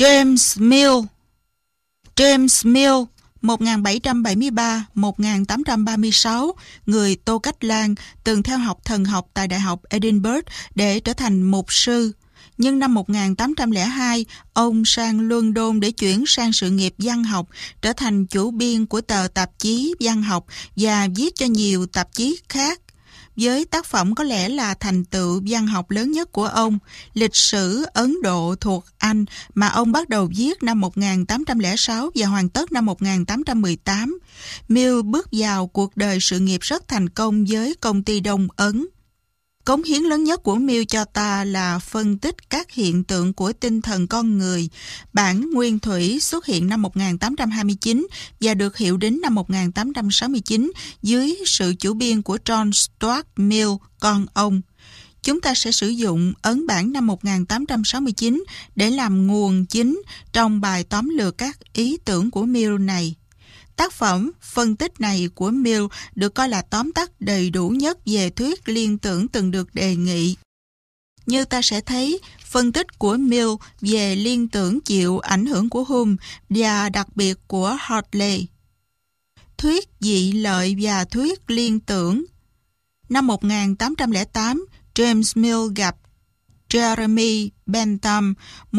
James Mill. James Mill 1773-1836, người Tô Cách Lan, từng theo học thần học tại Đại học Edinburgh để trở thành mục sư. Nhưng năm 1802, ông sang London để chuyển sang sự nghiệp văn học, trở thành chủ biên của tờ tạp chí văn học và viết cho nhiều tạp chí khác. Với tác phẩm có lẽ là thành tựu văn học lớn nhất của ông, Lịch sử Ấn Độ thuộc Anh, mà ông bắt đầu viết năm 1806 và hoàn tất năm 1818. Mill bước vào cuộc đời sự nghiệp rất thành công với công ty Đông Ấn. Cống hiến lớn nhất của Mill cho ta là phân tích các hiện tượng của tinh thần con người. Bản nguyên thủy xuất hiện năm 1829 và được hiệu đính năm 1869 dưới sự chủ biên của John Stuart Mill, con ông. Chúng ta sẽ sử dụng ấn bản năm 1869 để làm nguồn chính trong bài tóm lược các ý tưởng của Mill này. Tác phẩm phân tích này của Mill được coi là tóm tắt đầy đủ nhất về thuyết liên tưởng từng được đề nghị. Như ta sẽ thấy, phân tích của Mill về liên tưởng chịu ảnh hưởng của Hume và đặc biệt của Hartley. Thuyết dị lợi và thuyết liên tưởng. Năm 1808, James Mill gặp Jeremy Bentham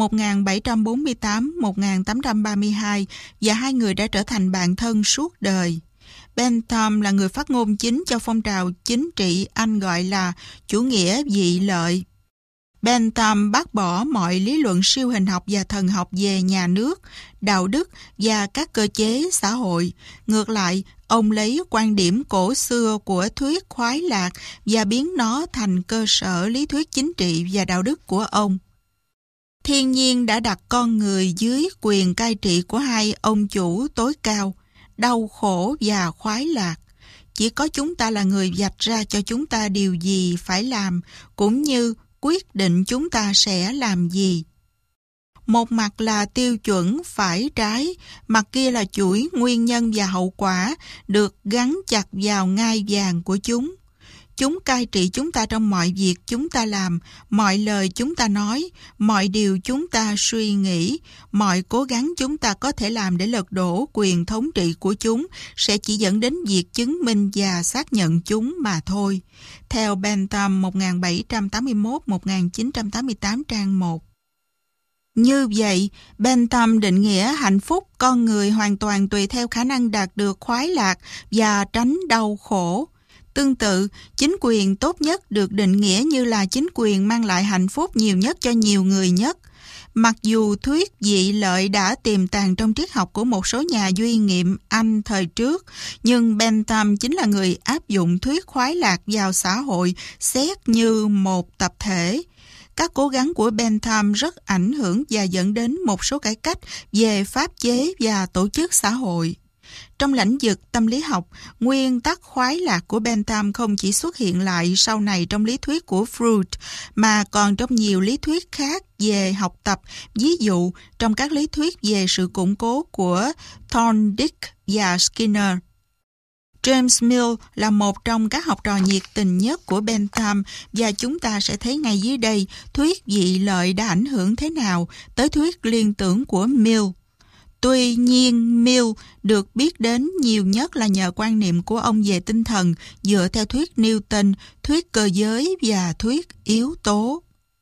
1748-1832 và hai người đã trở thành bạn thân suốt đời. Bentham là người phát ngôn chính cho phong trào chính trị Anh gọi là chủ nghĩa dị lợi. Bentham bác bỏ mọi lý luận siêu hình học và thần học về nhà nước, đạo đức và các cơ chế xã hội. Ngược lại, ông lấy quan điểm cổ xưa của thuyết khoái lạc và biến nó thành cơ sở lý thuyết chính trị và đạo đức của ông. Thiên nhiên đã đặt con người dưới quyền cai trị của hai ông chủ tối cao, đau khổ và khoái lạc. Chỉ có chúng ta là người vạch ra cho chúng ta điều gì phải làm, cũng như quyết định chúng ta sẽ làm gì. Một mặt là tiêu chuẩn phải trái, mặt kia là chuỗi nguyên nhân và hậu quả được gắn chặt vào ngai vàng của chúng. Chúng cai trị chúng ta trong mọi việc chúng ta làm, mọi lời chúng ta nói, mọi điều chúng ta suy nghĩ, mọi cố gắng chúng ta có thể làm để lật đổ quyền thống trị của chúng sẽ chỉ dẫn đến việc chứng minh và xác nhận chúng mà thôi. Theo Bentham 1781-1988 trang 1. Như vậy, Bentham định nghĩa hạnh phúc con người hoàn toàn tùy theo khả năng đạt được khoái lạc và tránh đau khổ. Tương tự, chính quyền tốt nhất được định nghĩa như là chính quyền mang lại hạnh phúc nhiều nhất cho nhiều người nhất. Mặc dù thuyết dị lợi đã tiềm tàng trong triết học của một số nhà duy nghiệm Anh thời trước, nhưng Bentham chính là người áp dụng thuyết khoái lạc vào xã hội xét như một tập thể. Các cố gắng của Bentham rất ảnh hưởng và dẫn đến một số cải cách về pháp chế và tổ chức xã hội. Trong lĩnh vực tâm lý học, nguyên tắc khoái lạc của Bentham không chỉ xuất hiện lại sau này trong lý thuyết của Freud, mà còn trong nhiều lý thuyết khác về học tập, ví dụ trong các lý thuyết về sự củng cố của Thorndike và Skinner. James Mill là một trong các học trò nhiệt tình nhất của Bentham và chúng ta sẽ thấy ngay dưới đây thuyết dị lợi đã ảnh hưởng thế nào tới thuyết liên tưởng của Mill. Tuy nhiên, Mill được biết đến nhiều nhất là nhờ quan niệm của ông về tinh thần dựa theo thuyết Newton, thuyết cơ giới và thuyết yếu tố.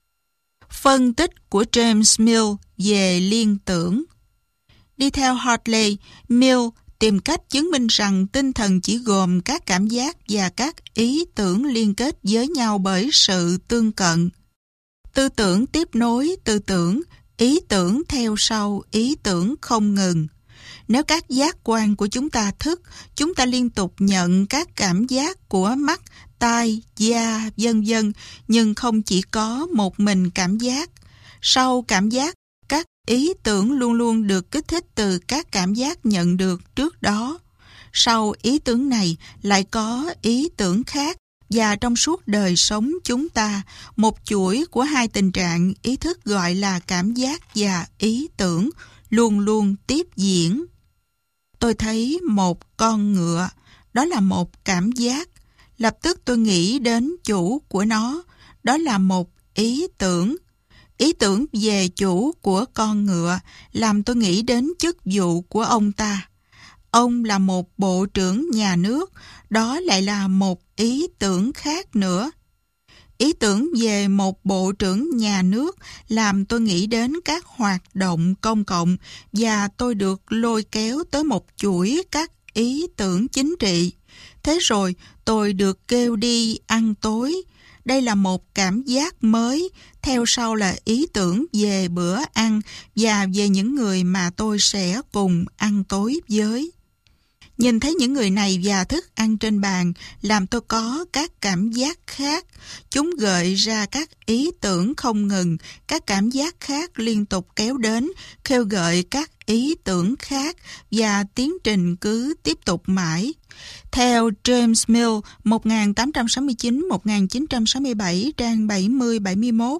Phân tích của James Mill về liên tưởng. Đi theo Hartley, Mill tìm cách chứng minh rằng tinh thần chỉ gồm các cảm giác và các ý tưởng liên kết với nhau bởi sự tương cận. Tư tưởng tiếp nối tư tưởng, ý tưởng theo sau ý tưởng không ngừng. Nếu các giác quan của chúng ta thức, chúng ta liên tục nhận các cảm giác của mắt, tai, da, vân vân, nhưng không chỉ có một mình cảm giác. Sau cảm giác, các ý tưởng luôn luôn được kích thích từ các cảm giác nhận được trước đó. Sau ý tưởng này lại có ý tưởng khác, và trong suốt đời sống chúng ta, một chuỗi của hai tình trạng ý thức gọi là cảm giác và ý tưởng luôn luôn tiếp diễn. Tôi thấy một con ngựa, đó là một cảm giác. Lập tức tôi nghĩ đến chủ của nó, đó là một ý tưởng. Ý tưởng về chủ của con ngựa làm tôi nghĩ đến chức vụ của ông ta. Ông là một bộ trưởng nhà nước, đó lại là một ý tưởng khác nữa. Ý tưởng về một bộ trưởng nhà nước làm tôi nghĩ đến các hoạt động công cộng và tôi được lôi kéo tới một chuỗi các ý tưởng chính trị. Thế rồi tôi được kêu đi ăn tối. Đây là một cảm giác mới, theo sau là ý tưởng về bữa ăn và về những người mà tôi sẽ cùng ăn tối với. Nhìn thấy những người này và thức ăn trên bàn làm tôi có các cảm giác khác. Chúng gợi ra các ý tưởng không ngừng, các cảm giác khác liên tục kéo đến, khêu gợi các ý tưởng khác và tiến trình cứ tiếp tục mãi. Theo James Mill 1869-1967 trang 70-71.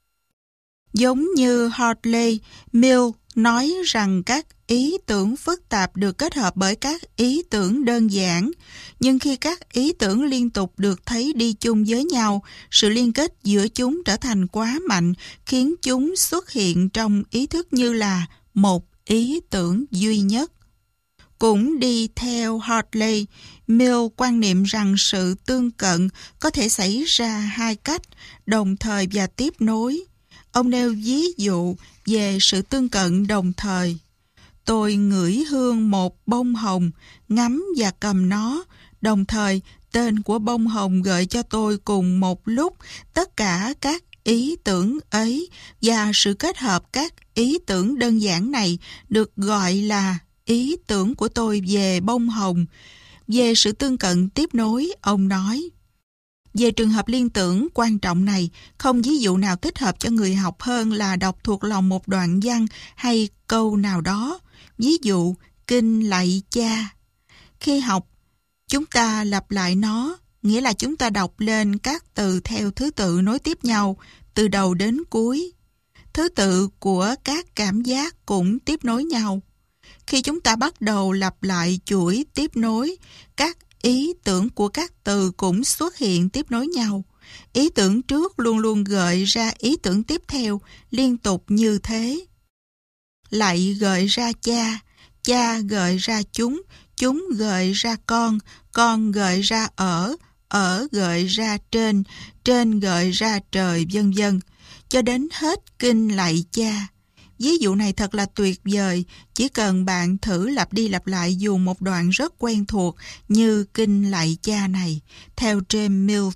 Giống như Hartley, Mill nói rằng các ý tưởng phức tạp được kết hợp bởi các ý tưởng đơn giản, nhưng khi các ý tưởng liên tục được thấy đi chung với nhau, sự liên kết giữa chúng trở thành quá mạnh, khiến chúng xuất hiện trong ý thức như là một ý tưởng duy nhất. Cũng đi theo Hartley, Mill quan niệm rằng sự tương cận có thể xảy ra hai cách, đồng thời và tiếp nối. Ông nêu ví dụ về sự tương cận đồng thời. Tôi ngửi hương một bông hồng, ngắm và cầm nó, đồng thời tên của bông hồng gợi cho tôi cùng một lúc tất cả các ý tưởng ấy, và sự kết hợp các ý tưởng đơn giản này được gọi là ý tưởng của tôi về bông hồng. Về sự tương cận tiếp nối, ông nói: về trường hợp liên tưởng quan trọng này, không ví dụ nào thích hợp cho người học hơn là đọc thuộc lòng một đoạn văn hay câu nào đó. Ví dụ, kinh lạy cha. Khi học, chúng ta lặp lại nó, nghĩa là chúng ta đọc lên các từ theo thứ tự nối tiếp nhau, từ đầu đến cuối. Thứ tự của các cảm giác cũng tiếp nối nhau. Khi chúng ta bắt đầu lặp lại chuỗi tiếp nối, các ý tưởng của các từ cũng xuất hiện tiếp nối nhau. Ý tưởng trước luôn luôn gợi ra ý tưởng tiếp theo, liên tục như thế. Lạy gợi ra cha, cha gợi ra chúng gợi ra con gợi ra ở gợi ra trên gợi ra trời, vân vân, cho đến hết kinh lạy cha. Ví dụ này thật là tuyệt vời, chỉ cần bạn thử lặp đi lặp lại dù một đoạn rất quen thuộc như kinh lạy cha này. Theo James Mills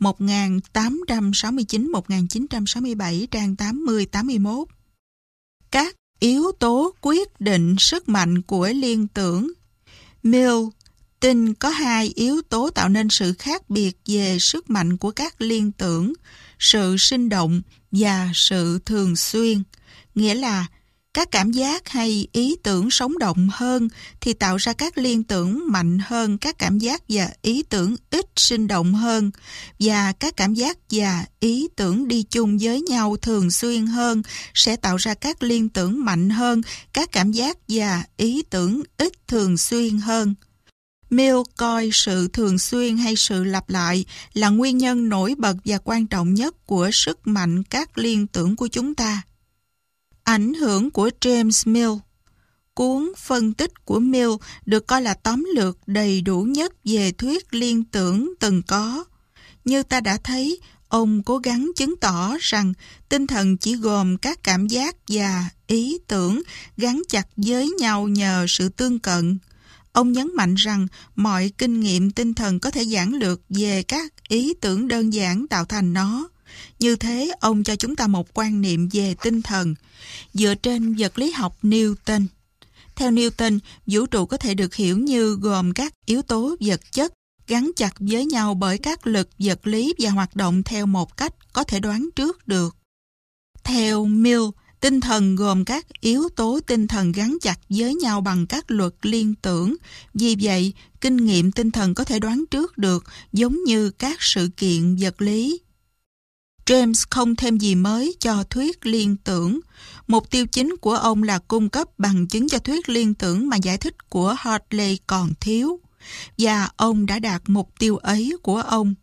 1869-1967 trang 80-81. Các yếu tố quyết định sức mạnh của liên tưởng. Mill tin có hai yếu tố tạo nên sự khác biệt về sức mạnh của các liên tưởng: sự sinh động và sự thường xuyên. Nghĩa là các cảm giác hay ý tưởng sống động hơn thì tạo ra các liên tưởng mạnh hơn các cảm giác và ý tưởng ít sinh động hơn, và các cảm giác và ý tưởng đi chung với nhau thường xuyên hơn sẽ tạo ra các liên tưởng mạnh hơn các cảm giác và ý tưởng ít thường xuyên hơn. Mill coi sự thường xuyên hay sự lặp lại là nguyên nhân nổi bật và quan trọng nhất của sức mạnh các liên tưởng của chúng ta. Ảnh hưởng của James Mill. Cuốn phân tích của Mill được coi là tóm lược đầy đủ nhất về thuyết liên tưởng từng có. Như ta đã thấy, ông cố gắng chứng tỏ rằng tinh thần chỉ gồm các cảm giác và ý tưởng gắn chặt với nhau nhờ sự tương cận. Ông nhấn mạnh rằng mọi kinh nghiệm tinh thần có thể giản lược về các ý tưởng đơn giản tạo thành nó. Như thế, ông cho chúng ta một quan niệm về tinh thần dựa trên vật lý học Newton. Theo Newton, vũ trụ có thể được hiểu như gồm các yếu tố vật chất gắn chặt với nhau bởi các lực vật lý và hoạt động theo một cách có thể đoán trước được. Theo Mill, tinh thần gồm các yếu tố tinh thần gắn chặt với nhau bằng các luật liên tưởng. Vì vậy, kinh nghiệm tinh thần có thể đoán trước được giống như các sự kiện vật lý. James không thêm gì mới cho thuyết liên tưởng. Mục tiêu chính của ông là cung cấp bằng chứng cho thuyết liên tưởng mà giải thích của Hartley còn thiếu. Và ông đã đạt mục tiêu ấy của ông.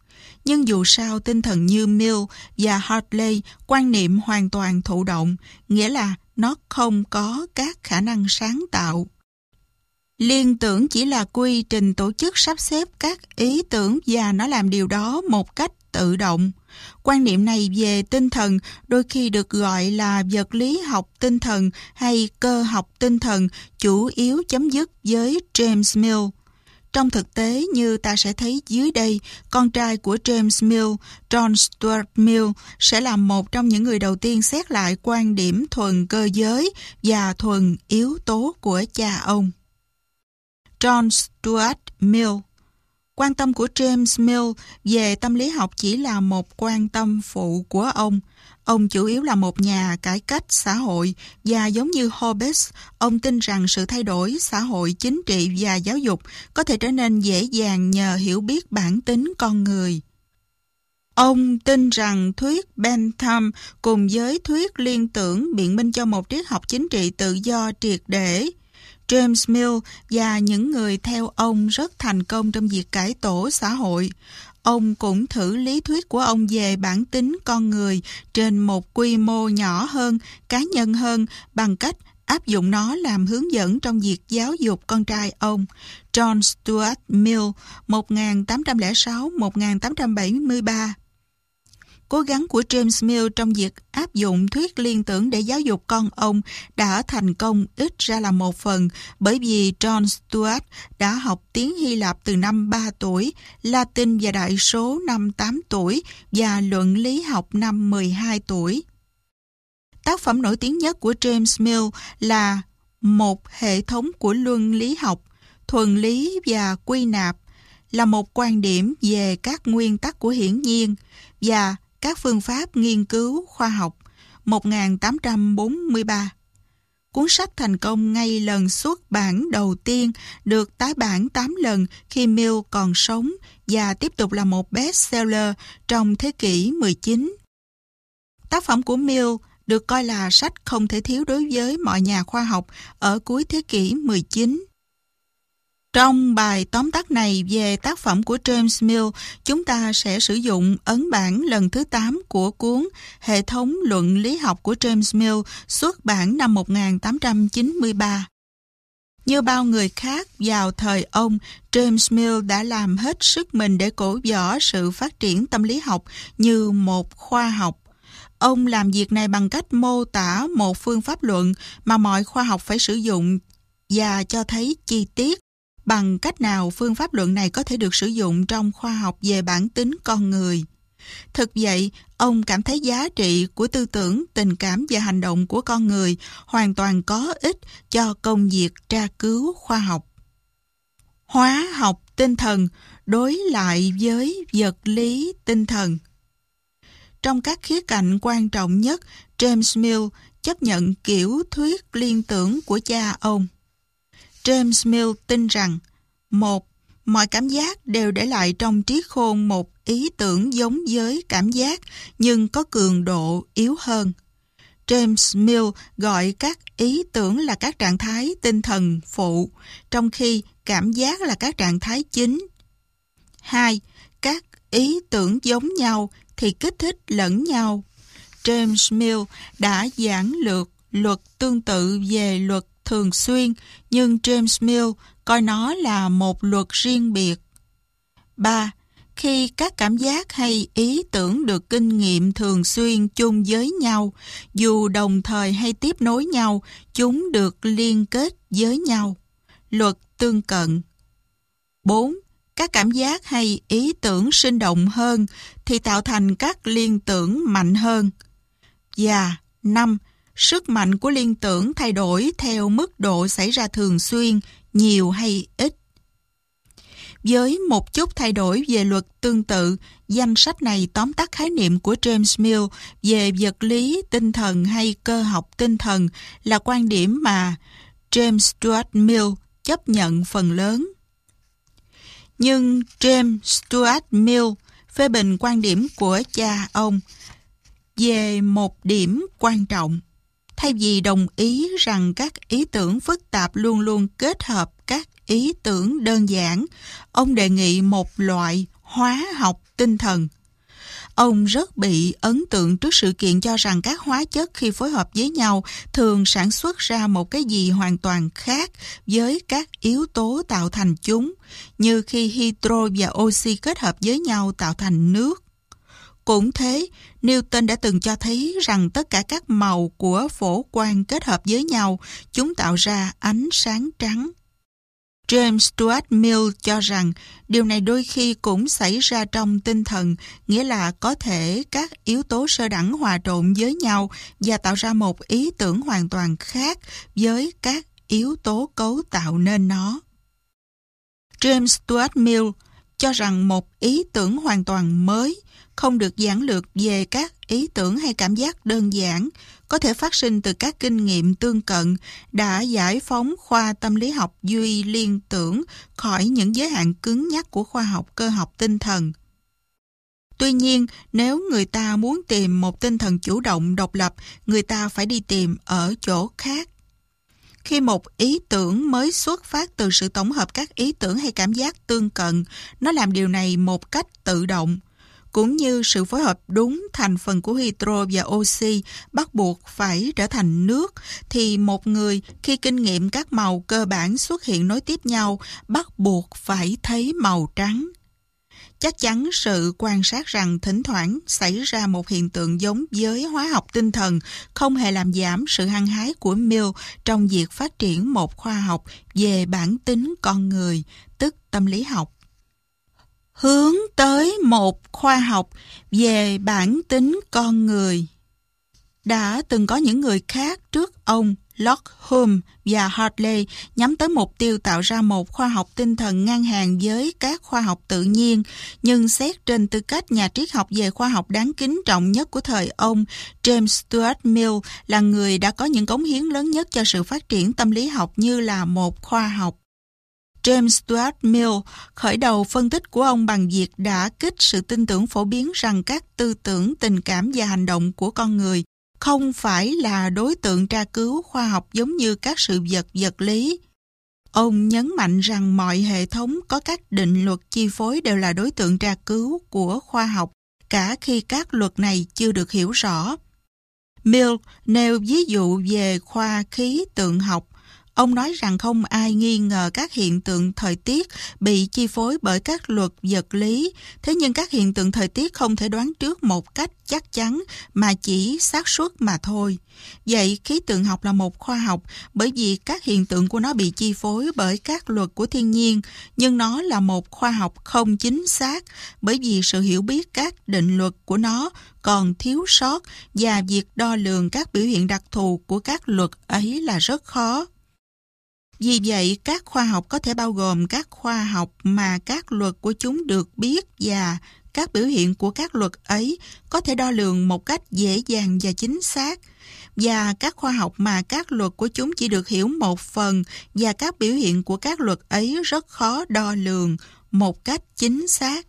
Nhưng dù sao tinh thần như Mill và Hartley quan niệm hoàn toàn thụ động, nghĩa là nó không có các khả năng sáng tạo. Liên tưởng chỉ là quy trình tổ chức sắp xếp các ý tưởng và nó làm điều đó một cách tự động. Quan niệm này về tinh thần đôi khi được gọi là vật lý học tinh thần hay cơ học tinh thần, chủ yếu chấm dứt với James Mill. Trong thực tế, như ta sẽ thấy dưới đây, con trai của James Mill, John Stuart Mill, sẽ là một trong những người đầu tiên xét lại quan điểm thuần cơ giới và thuần yếu tố của cha ông. John Stuart Mill. Quan tâm của James Mill về tâm lý học chỉ là một quan tâm phụ của ông. Ông chủ yếu là một nhà cải cách xã hội và giống như Hobbes, ông tin rằng sự thay đổi xã hội, chính trị và giáo dục có thể trở nên dễ dàng nhờ hiểu biết bản tính con người. Ông tin rằng thuyết Bentham cùng với thuyết liên tưởng biện minh cho một triết học chính trị tự do triệt để. James Mill và những người theo ông rất thành công trong việc cải tổ xã hội. Ông cũng thử lý thuyết của ông về bản tính con người trên một quy mô nhỏ hơn, cá nhân hơn, bằng cách áp dụng nó làm hướng dẫn trong việc giáo dục con trai ông. John Stuart Mill, 1806-1873. Cố gắng của James Mill trong việc áp dụng thuyết liên tưởng để giáo dục con ông đã thành công ít ra là một phần bởi vì John Stuart đã học tiếng Hy Lạp từ năm 3 tuổi, Latin và đại số năm 8 tuổi và luận lý học năm 12 tuổi. Tác phẩm nổi tiếng nhất của James Mill là Một hệ thống của luân lý học, thuần lý và quy nạp, là một quan điểm về các nguyên tắc của hiển nhiên và các phương pháp nghiên cứu khoa học, 1843. Cuốn sách thành công ngay lần xuất bản đầu tiên, được tái bản 8 lần khi Mill còn sống và tiếp tục là một bestseller trong thế kỷ 19. Tác phẩm của Mill được coi là sách không thể thiếu đối với mọi nhà khoa học ở cuối thế kỷ 19. Trong bài tóm tắt này về tác phẩm của James Mill, chúng ta sẽ sử dụng ấn bản lần thứ 8 của cuốn Hệ thống luận lý học của James Mill xuất bản năm 1893. Như bao người khác vào thời ông, James Mill đã làm hết sức mình để cổ võ sự phát triển tâm lý học như một khoa học. Ông làm việc này bằng cách mô tả một phương pháp luận mà mọi khoa học phải sử dụng và cho thấy chi tiết bằng cách nào phương pháp luận này có thể được sử dụng trong khoa học về bản tính con người. Thực vậy, ông cảm thấy giá trị của tư tưởng, tình cảm và hành động của con người hoàn toàn có ích cho công việc tra cứu khoa học. Hóa học tinh thần đối lại với vật lý tinh thần. Trong các khía cạnh quan trọng nhất, James Mill chấp nhận kiểu thuyết liên tưởng của cha ông. James Mill tin rằng: 1. Mọi cảm giác đều để lại trong trí khôn một ý tưởng giống với cảm giác nhưng có cường độ yếu hơn. James Mill gọi các ý tưởng là các trạng thái tinh thần phụ, trong khi cảm giác là các trạng thái chính. 2. Các ý tưởng giống nhau thì kích thích lẫn nhau. James Mill đã giảng lược luật tương tự về luật thường xuyên, nhưng James Mill coi nó là một luật riêng biệt. 3. Khi các cảm giác hay ý tưởng được kinh nghiệm thường xuyên chung với nhau, dù đồng thời hay tiếp nối nhau, chúng được liên kết với nhau. Luật tương cận. 4. Các cảm giác hay ý tưởng sinh động hơn thì tạo thành các liên tưởng mạnh hơn. Và 5. Sức mạnh của liên tưởng thay đổi theo mức độ xảy ra thường xuyên, nhiều hay ít. Với một chút thay đổi về luật tương tự, danh sách này tóm tắt khái niệm của James Mill về vật lý tinh thần hay cơ học tinh thần là quan điểm mà James Stuart Mill chấp nhận phần lớn. Nhưng James Stuart Mill phê bình quan điểm của cha ông về một điểm quan trọng. Thay vì đồng ý rằng các ý tưởng phức tạp luôn luôn kết hợp các ý tưởng đơn giản, ông đề nghị một loại hóa học tinh thần. Ông rất bị ấn tượng trước sự kiện cho rằng các hóa chất khi phối hợp với nhau thường sản xuất ra một cái gì hoàn toàn khác với các yếu tố tạo thành chúng, như khi hydro và oxy kết hợp với nhau tạo thành nước. Cũng thế, Newton đã từng cho thấy rằng tất cả các màu của phổ quang kết hợp với nhau, chúng tạo ra ánh sáng trắng. James Stuart Mill cho rằng điều này đôi khi cũng xảy ra trong tinh thần, nghĩa là có thể các yếu tố sơ đẳng hòa trộn với nhau và tạo ra một ý tưởng hoàn toàn khác với các yếu tố cấu tạo nên nó. James Stuart Mill cho rằng một ý tưởng hoàn toàn mới, không được giản lược về các ý tưởng hay cảm giác đơn giản, có thể phát sinh từ các kinh nghiệm tương cận, đã giải phóng khoa tâm lý học duy liên tưởng khỏi những giới hạn cứng nhắc của khoa học cơ học tinh thần. Tuy nhiên, nếu người ta muốn tìm một tinh thần chủ động độc lập, người ta phải đi tìm ở chỗ khác. Khi một ý tưởng mới xuất phát từ sự tổng hợp các ý tưởng hay cảm giác tương cận, nó làm điều này một cách tự động. Cũng như sự phối hợp đúng thành phần của hydro và oxy bắt buộc phải trở thành nước, thì một người khi kinh nghiệm các màu cơ bản xuất hiện nối tiếp nhau bắt buộc phải thấy màu trắng. Chắc chắn sự quan sát rằng thỉnh thoảng xảy ra một hiện tượng giống với hóa học tinh thần không hề làm giảm sự hăng hái của Mill trong việc phát triển một khoa học về bản tính con người, tức tâm lý học. Hướng tới một khoa học về bản tính con người. Đã từng có những người khác trước ông, Locke, Hume và Hartley nhắm tới mục tiêu tạo ra một khoa học tinh thần ngang hàng với các khoa học tự nhiên, nhưng xét trên tư cách nhà triết học về khoa học đáng kính trọng nhất của thời ông, James Stuart Mill là người đã có những cống hiến lớn nhất cho sự phát triển tâm lý học như là một khoa học. James Stuart Mill khởi đầu phân tích của ông bằng việc đả kích sự tin tưởng phổ biến rằng các tư tưởng, tình cảm và hành động của con người không phải là đối tượng tra cứu khoa học giống như các sự vật vật lý. Ông nhấn mạnh rằng mọi hệ thống có các định luật chi phối đều là đối tượng tra cứu của khoa học, cả khi các luật này chưa được hiểu rõ. Mill nêu ví dụ về khoa khí tượng học. Ông nói rằng không ai nghi ngờ các hiện tượng thời tiết bị chi phối bởi các luật vật lý, thế nhưng các hiện tượng thời tiết không thể đoán trước một cách chắc chắn mà chỉ xác suất mà thôi. Vậy khí tượng học là một khoa học bởi vì các hiện tượng của nó bị chi phối bởi các luật của thiên nhiên, nhưng nó là một khoa học không chính xác bởi vì sự hiểu biết các định luật của nó còn thiếu sót và việc đo lường các biểu hiện đặc thù của các luật ấy là rất khó. Vì vậy, các khoa học có thể bao gồm các khoa học mà các luật của chúng được biết và các biểu hiện của các luật ấy có thể đo lường một cách dễ dàng và chính xác, và các khoa học mà các luật của chúng chỉ được hiểu một phần và các biểu hiện của các luật ấy rất khó đo lường một cách chính xác.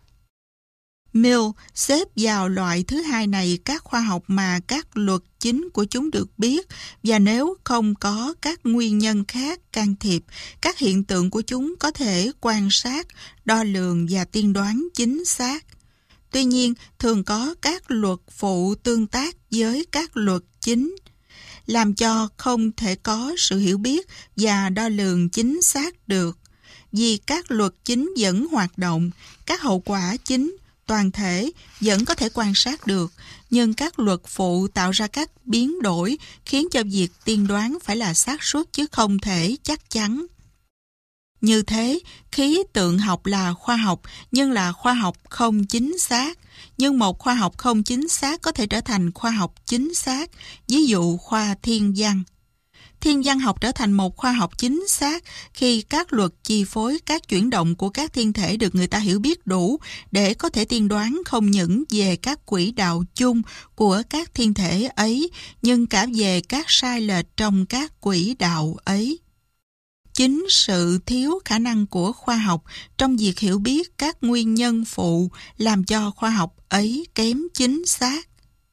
Mill xếp vào loại thứ hai này các khoa học mà các luật chính của chúng được biết, và nếu không có các nguyên nhân khác can thiệp, các hiện tượng của chúng có thể quan sát, đo lường và tiên đoán chính xác. Tuy nhiên, thường có các luật phụ tương tác với các luật chính, làm cho không thể có sự hiểu biết và đo lường chính xác được. Vì các luật chính vẫn hoạt động, các hậu quả chính toàn thể vẫn có thể quan sát được, nhưng các luật phụ tạo ra các biến đổi khiến cho việc tiên đoán phải là xác suất chứ không thể chắc chắn. Như thế, khí tượng học là khoa học, nhưng là khoa học không chính xác. Nhưng một khoa học không chính xác có thể trở thành khoa học chính xác, ví dụ khoa thiên văn. Thiên văn học trở thành một khoa học chính xác khi các luật chi phối các chuyển động của các thiên thể được người ta hiểu biết đủ để có thể tiên đoán không những về các quỹ đạo chung của các thiên thể ấy, nhưng cả về các sai lệch trong các quỹ đạo ấy. Chính sự thiếu khả năng của khoa học trong việc hiểu biết các nguyên nhân phụ làm cho khoa học ấy kém chính xác.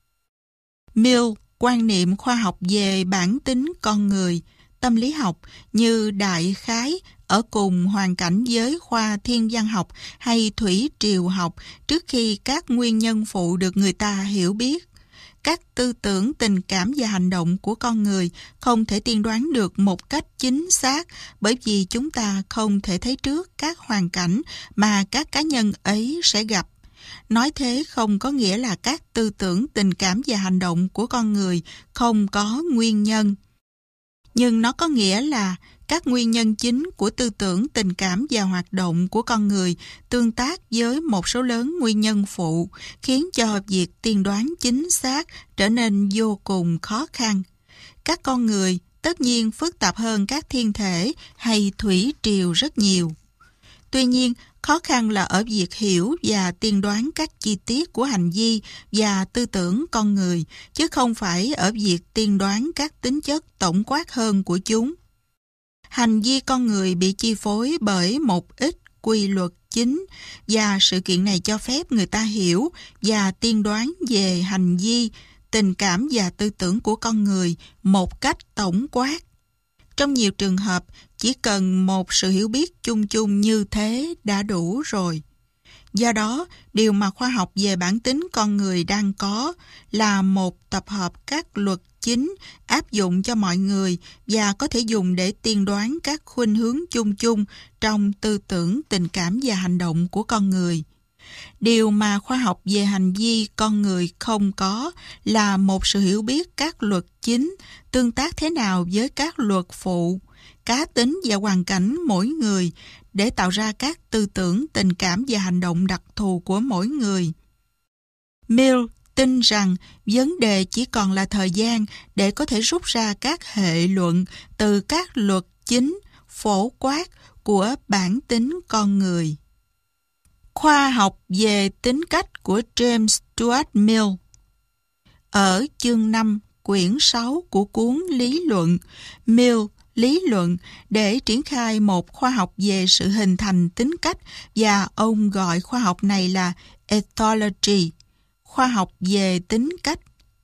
Mill quan niệm khoa học về bản tính con người, tâm lý học như đại khái ở cùng hoàn cảnh với khoa thiên văn học hay thủy triều học trước khi các nguyên nhân phụ được người ta hiểu biết. Các tư tưởng, tình cảm và hành động của con người không thể tiên đoán được một cách chính xác bởi vì chúng ta không thể thấy trước các hoàn cảnh mà các cá nhân ấy sẽ gặp. Nói thế không có nghĩa là các tư tưởng, tình cảm và hành động của con người không có nguyên nhân. Nhưng nó có nghĩa là các nguyên nhân chính của tư tưởng, tình cảm và hoạt động của con người tương tác với một số lớn nguyên nhân phụ, khiến cho việc tiên đoán chính xác trở nên vô cùng khó khăn. Các con người tất nhiên phức tạp hơn các thiên thể hay thủy triều rất nhiều. Tuy nhiên, khó khăn là ở việc hiểu và tiên đoán các chi tiết của hành vi và tư tưởng con người, chứ không phải ở việc tiên đoán các tính chất tổng quát hơn của chúng. Hành vi con người bị chi phối bởi một ít quy luật chính, và sự kiện này cho phép người ta hiểu và tiên đoán về hành vi, tình cảm và tư tưởng của con người một cách tổng quát. Trong nhiều trường hợp, chỉ cần một sự hiểu biết chung chung như thế đã đủ rồi. Do đó, điều mà khoa học về bản tính con người đang có là một tập hợp các luật chính áp dụng cho mọi người và có thể dùng để tiên đoán các khuynh hướng chung chung trong tư tưởng, tình cảm và hành động của con người. Điều mà khoa học về hành vi con người không có là một sự hiểu biết các luật chính tương tác thế nào với các luật phụ, cá tính và hoàn cảnh mỗi người để tạo ra các tư tưởng, tình cảm và hành động đặc thù của mỗi người. Mill tin rằng vấn đề chỉ còn là thời gian để có thể rút ra các hệ luận từ các luật chính phổ quát của bản tính con người. Khoa học về tính cách của James Stuart Mill. Ở chương 5, quyển 6 của cuốn Lý luận, Mill lý luận để triển khai một khoa học về sự hình thành tính cách, và ông gọi khoa học này là ethology, khoa học về tính cách.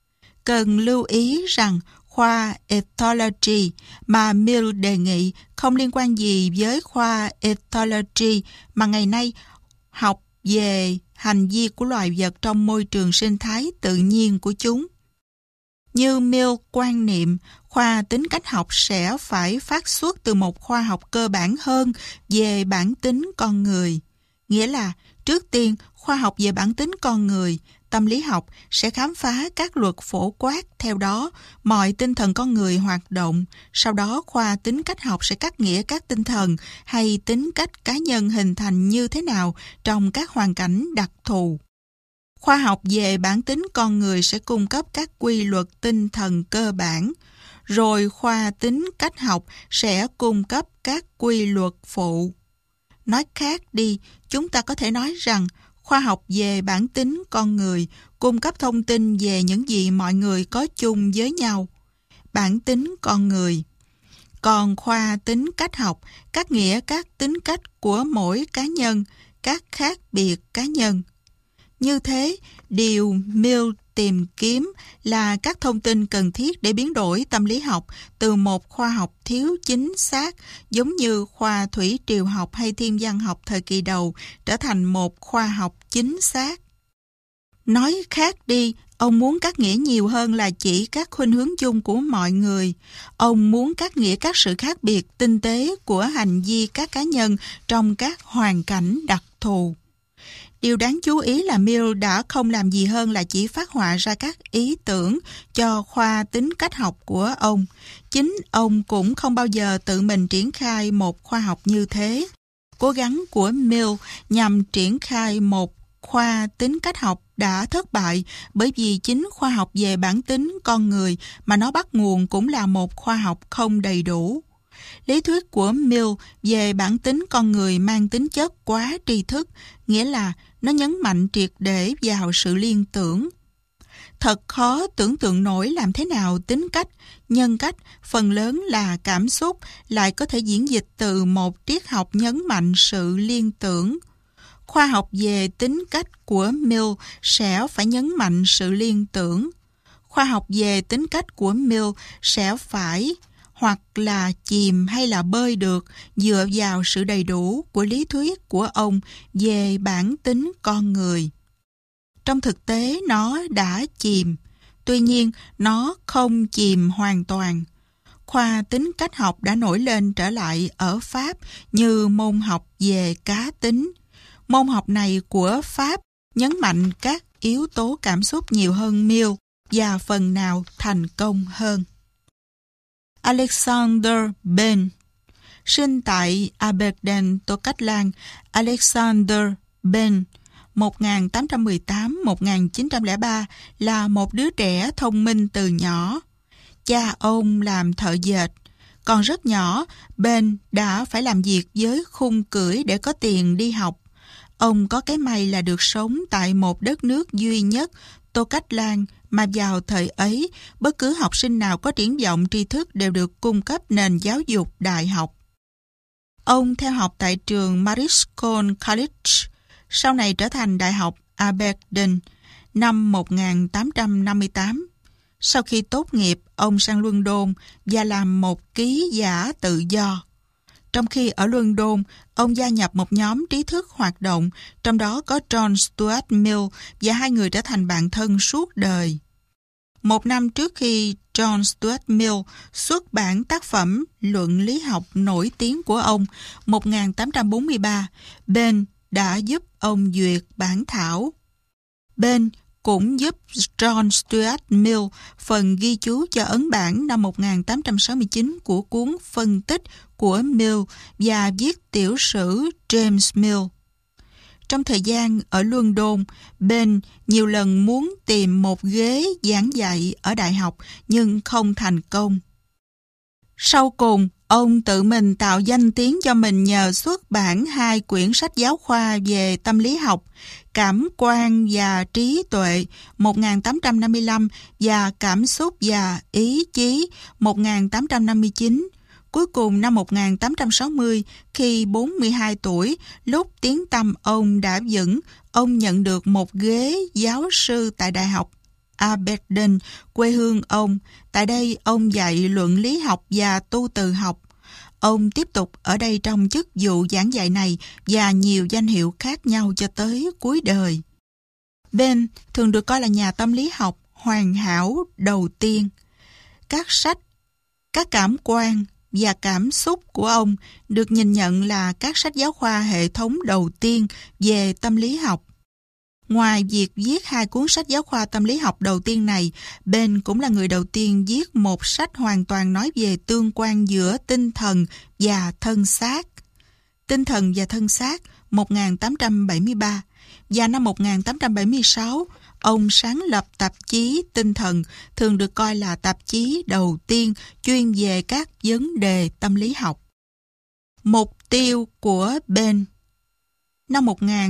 Cần lưu ý rằng khoa ethology mà Mill đề nghị không liên quan gì với khoa ethology mà ngày nay học về hành vi của loài vật trong môi trường sinh thái tự nhiên của chúng. Như Mill quan niệm, khoa tính cách học sẽ phải phát xuất từ một khoa học cơ bản hơn về bản tính con người. Nghĩa là, trước tiên, khoa học về bản tính con người, tâm lý học sẽ khám phá các luật phổ quát, theo đó mọi tinh thần con người hoạt động. Sau đó khoa tính cách học sẽ cắt nghĩa các tinh thần hay tính cách cá nhân hình thành như thế nào trong các hoàn cảnh đặc thù. Khoa học về bản tính con người sẽ cung cấp các quy luật tinh thần cơ bản, rồi khoa tính cách học sẽ cung cấp các quy luật phụ. Nói khác đi, chúng ta có thể nói rằng khoa học về bản tính con người cung cấp thông tin về những gì mọi người có chung với nhau, bản tính con người. Còn khoa tính cách học cắt nghĩa các tính cách của mỗi cá nhân, các khác biệt cá nhân. Như thế, điều Mill tìm kiếm là các thông tin cần thiết để biến đổi tâm lý học từ một khoa học thiếu chính xác, giống như khoa thủy triều học hay thiên văn học thời kỳ đầu, trở thành một khoa học chính xác. Nói khác đi, ông muốn cắt nghĩa nhiều hơn là chỉ các khuynh hướng chung của mọi người. Ông muốn cắt nghĩa các sự khác biệt tinh tế của hành vi các cá nhân trong các hoàn cảnh đặc thù. Điều đáng chú ý là Mill đã không làm gì hơn là chỉ phát họa ra các ý tưởng cho khoa tính cách học của ông. Chính ông cũng không bao giờ tự mình triển khai một khoa học như thế. Cố gắng của Mill nhằm triển khai một khoa tính cách học đã thất bại bởi vì chính khoa học về bản tính con người mà nó bắt nguồn cũng là một khoa học không đầy đủ. Lý thuyết của Mill về bản tính con người mang tính chất quá tri thức, nghĩa là nó nhấn mạnh triệt để vào sự liên tưởng. Thật khó tưởng tượng nổi làm thế nào tính cách, nhân cách, phần lớn là cảm xúc, lại có thể diễn dịch từ một triết học nhấn mạnh sự liên tưởng. Khoa học về tính cách của Mill sẽ phải nhấn mạnh sự liên tưởng. Khoa học về tính cách của Mill sẽ phải hoặc là chìm hay là bơi được dựa vào sự đầy đủ của lý thuyết của ông về bản tính con người. Trong thực tế nó đã chìm, tuy nhiên nó không chìm hoàn toàn. Khoa tính cách học đã nổi lên trở lại ở Pháp như môn học về cá tính. Môn học này của Pháp nhấn mạnh các yếu tố cảm xúc nhiều hơn Mill và phần nào thành công hơn. Alexander Ben, sinh tại Aberdeen, Tô Cách Lan. Alexander Ben 1818-1903 là một đứa trẻ thông minh từ nhỏ. Cha ông làm thợ dệt. Còn rất nhỏ, Ben đã phải làm việc với khung cưỡi để có tiền đi học. Ông có cái may là được sống tại một đất nước duy nhất, Tô Cách Lan, mà vào thời ấy, bất cứ học sinh nào có triển vọng tri thức đều được cung cấp nền giáo dục đại học. Ông theo học tại trường Mariscon College, sau này trở thành Đại học Aberdeen năm 1858. Sau khi tốt nghiệp, ông sang London và làm một ký giả tự do. Trong khi ở London, ông gia nhập một nhóm trí thức hoạt động, trong đó có John Stuart Mill và hai người trở thành bạn thân suốt đời. Một năm trước khi John Stuart Mill xuất bản tác phẩm luận lý học nổi tiếng của ông 1843, Ben đã giúp ông duyệt bản thảo. Ben cũng giúp John Stuart Mill phần ghi chú cho ấn bản năm 1869 của cuốn phân tích của Mill và viết tiểu sử James Mill. Trong thời gian ở London, Ben nhiều lần muốn tìm một ghế giảng dạy ở đại học nhưng không thành công. Sau cùng, ông tự mình tạo danh tiếng cho mình nhờ xuất bản 2 quyển sách giáo khoa về tâm lý học, Cảm quan và trí tuệ 1855 và Cảm xúc và ý chí 1859. Cuối cùng năm 1860, khi 42 tuổi, lúc tiếng tăm ông đã vững, ông nhận được một ghế giáo sư tại Đại học Aberdeen, quê hương ông. Tại đây, ông dạy luận lý học và tu từ học. Ông tiếp tục ở đây trong chức vụ giảng dạy này và nhiều danh hiệu khác nhau cho tới cuối đời. Ben thường được coi là nhà tâm lý học hoàn hảo đầu tiên. Các sách, các cảm quan và cảm xúc của ông được nhìn nhận là các sách giáo khoa hệ thống đầu tiên về tâm lý học. Ngoài việc viết 2 cuốn sách giáo khoa tâm lý học đầu tiên này, Ben cũng là người đầu tiên viết một sách hoàn toàn nói về tương quan giữa tinh thần và thân xác. Tinh thần và thân xác 1873 và năm 1876, ông sáng lập tạp chí Tinh thần, thường được coi là tạp chí đầu tiên chuyên về các vấn đề tâm lý học. Mục tiêu của Ben. Năm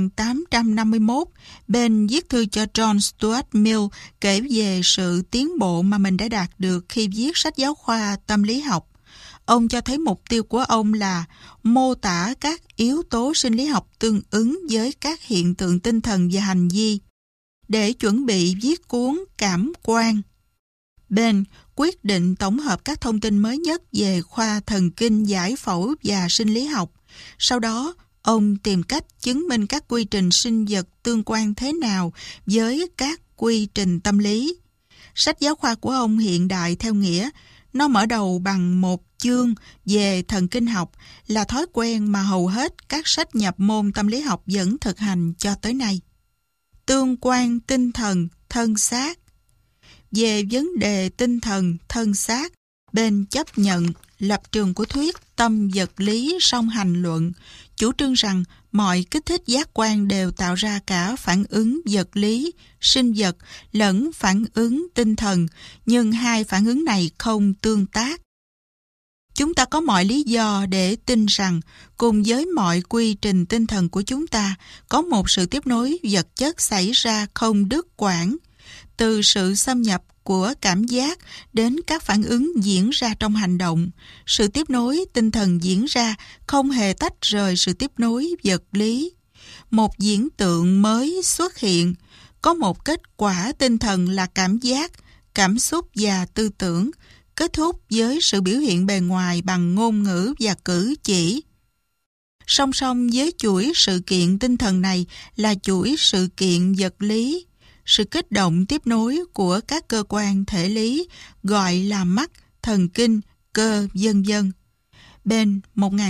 1851, Ben viết thư cho John Stuart Mill kể về sự tiến bộ mà mình đã đạt được khi viết sách giáo khoa tâm lý học. Ông cho thấy mục tiêu của ông là mô tả các yếu tố sinh lý học tương ứng với các hiện tượng tinh thần và hành vi. Để chuẩn bị viết cuốn Cảm quan, Ben quyết định tổng hợp các thông tin mới nhất về khoa thần kinh, giải phẫu và sinh lý học. Sau đó, ông tìm cách chứng minh các quy trình sinh vật tương quan thế nào với các quy trình tâm lý. Sách giáo khoa của ông hiện đại theo nghĩa, nó mở đầu bằng một chương về thần kinh học, là thói quen mà hầu hết các sách nhập môn tâm lý học vẫn thực hành cho tới nay. Tương quan tinh thần, thân xác. Về vấn đề tinh thần, thân xác, Ben chấp nhận lập trường của thuyết tâm vật lý song hành luận, chủ trương rằng mọi kích thích giác quan đều tạo ra cả phản ứng vật lý, sinh vật lẫn phản ứng tinh thần, nhưng 2 phản ứng này không tương tác. Chúng ta có mọi lý do để tin rằng cùng với mọi quy trình tinh thần của chúng ta có một sự tiếp nối vật chất xảy ra không đứt quãng, từ sự xâm nhập của cảm giác đến các phản ứng diễn ra trong hành động. Sự tiếp nối tinh thần diễn ra không hề tách rời sự tiếp nối vật lý. Một diễn tượng mới xuất hiện, có một kết quả tinh thần là cảm giác, cảm xúc và tư tưởng. kết thúc với sự biểu hiện bề ngoài bằng ngôn ngữ và cử chỉ. Song song với chuỗi sự kiện tinh thần này là chuỗi sự kiện vật lý, sự kích động tiếp nối của các cơ quan thể lý gọi là mắt, thần kinh, cơ, vân vân. Bên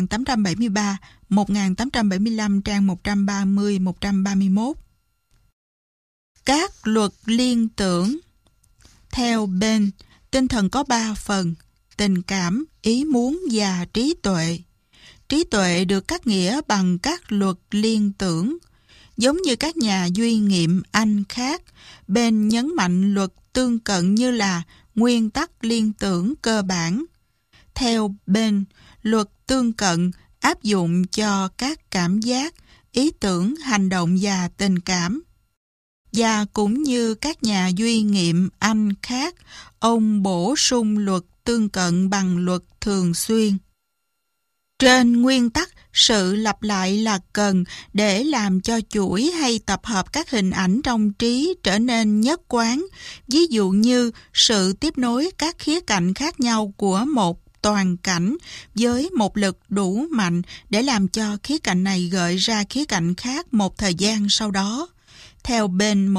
1873-1875 trang 130-131. Các luật liên tưởng. Theo Ben, tinh thần có 3 phần: tình cảm, ý muốn và trí tuệ. Trí tuệ được cắt nghĩa bằng các luật liên tưởng. Giống như các nhà duy nghiệm Anh khác, Ben nhấn mạnh luật tương cận như là nguyên tắc liên tưởng cơ bản. Theo Ben, luật tương cận áp dụng cho các cảm giác, ý tưởng, hành động và tình cảm. Và cũng như các nhà duy nghiệm Anh khác, ông bổ sung luật tương cận bằng luật thường xuyên. Trên nguyên tắc, sự lặp lại là cần để làm cho chuỗi hay tập hợp các hình ảnh trong trí trở nên nhất quán, ví dụ như sự tiếp nối các khía cạnh khác nhau của một toàn cảnh với một lực đủ mạnh để làm cho khía cạnh này gợi ra khía cạnh khác một thời gian sau đó. Theo Ben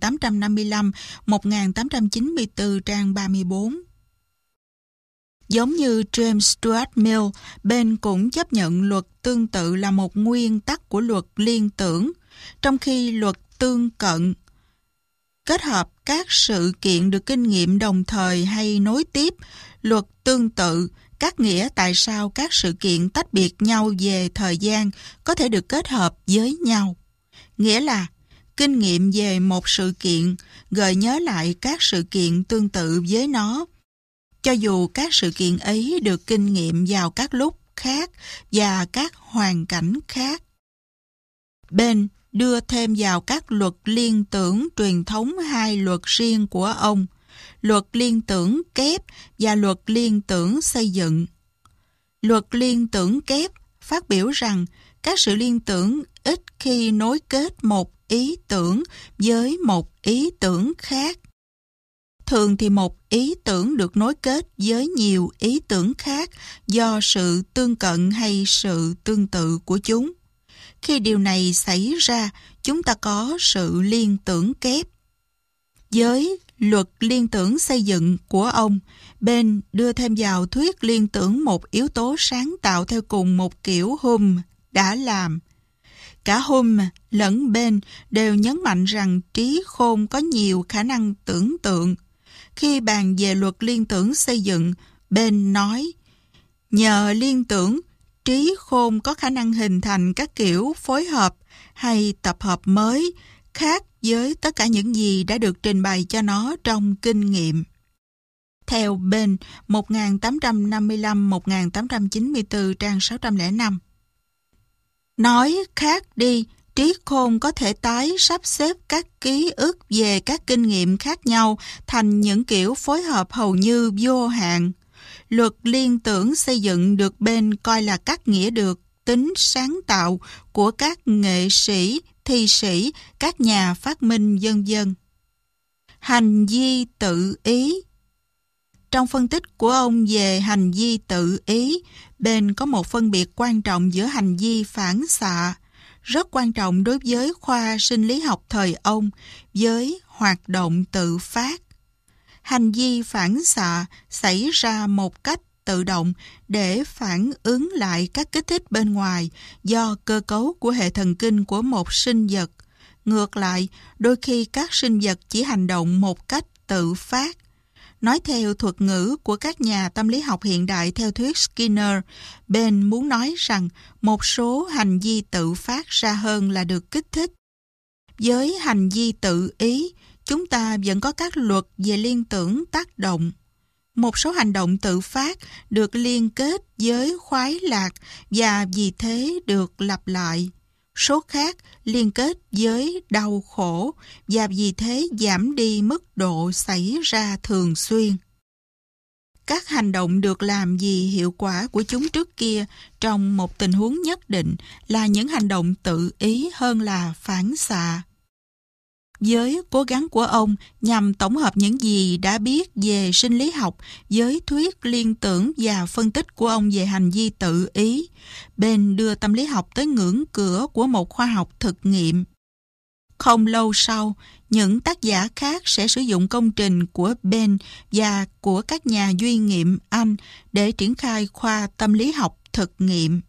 1855-1894 trang 34. Giống như James Stuart Mill, Ben cũng chấp nhận luật tương tự là một nguyên tắc của luật liên tưởng, trong khi luật tương cận kết hợp các sự kiện được kinh nghiệm đồng thời hay nối tiếp. Luật tương tự cắt nghĩa tại sao các sự kiện tách biệt nhau về thời gian có thể được kết hợp với nhau. Nghĩa là kinh nghiệm về một sự kiện gợi nhớ lại các sự kiện tương tự với nó, cho dù các sự kiện ấy được kinh nghiệm vào các lúc khác và các hoàn cảnh khác. Ben đưa thêm vào các luật liên tưởng truyền thống 2 luật riêng của ông: luật liên tưởng kép và luật liên tưởng xây dựng. Luật liên tưởng kép phát biểu rằng các sự liên tưởng ít khi nối kết một ý tưởng với một ý tưởng khác. Thường thì một ý tưởng được nối kết với nhiều ý tưởng khác do sự tương cận hay sự tương tự của chúng. Khi điều này xảy ra, chúng ta có sự liên tưởng kép. Với luật liên tưởng xây dựng của ông, Ben đưa thêm vào thuyết liên tưởng một yếu tố sáng tạo theo cùng một kiểu Hume đã làm. Cả Hume lẫn Ben đều nhấn mạnh rằng trí khôn có nhiều khả năng tưởng tượng. Khi bàn về luật liên tưởng xây dựng, Ben nói, nhờ liên tưởng, trí khôn có khả năng hình thành các kiểu phối hợp hay tập hợp mới, khác với tất cả những gì đã được trình bày cho nó trong kinh nghiệm. Theo Ben 1855-1894 trang 605. Nói khác đi, trí khôn có thể tái sắp xếp các ký ức về các kinh nghiệm khác nhau thành những kiểu phối hợp hầu như vô hạn. Luật liên tưởng xây dựng được Ben coi là cắt nghĩa được tính sáng tạo của các nghệ sĩ, thi sĩ, các nhà phát minh vân vân. Hành vi tự ý. Trong phân tích của ông về hành vi tự ý, Ben có một phân biệt quan trọng giữa hành vi phản xạ, rất quan trọng đối với khoa sinh lý học thời ông, với hoạt động tự phát. Hành vi phản xạ xảy ra một cách tự động để phản ứng lại các kích thích bên ngoài do cơ cấu của hệ thần kinh của một sinh vật. Ngược lại, đôi khi các sinh vật chỉ hành động một cách tự phát. Nói theo thuật ngữ của các nhà tâm lý học hiện đại theo thuyết Skinner, Ben muốn nói rằng một số hành vi tự phát ra hơn là được kích thích. Với hành vi tự ý, chúng ta vẫn có các luật về liên tưởng tác động. Một số hành động tự phát được liên kết với khoái lạc và vì thế được lặp lại. Số khác liên kết với đau khổ và vì thế giảm đi mức độ xảy ra thường xuyên. Các hành động được làm vì hiệu quả của chúng trước kia trong một tình huống nhất định là những hành động tự ý hơn là phản xạ. Với cố gắng của ông nhằm tổng hợp những gì đã biết về sinh lý học với thuyết liên tưởng và phân tích của ông về hành vi tự ý, Ben đưa tâm lý học tới ngưỡng cửa của một khoa học thực nghiệm. Không lâu sau, những tác giả khác sẽ sử dụng công trình của Ben và của các nhà duy nghiệm Anh để triển khai khoa tâm lý học thực nghiệm.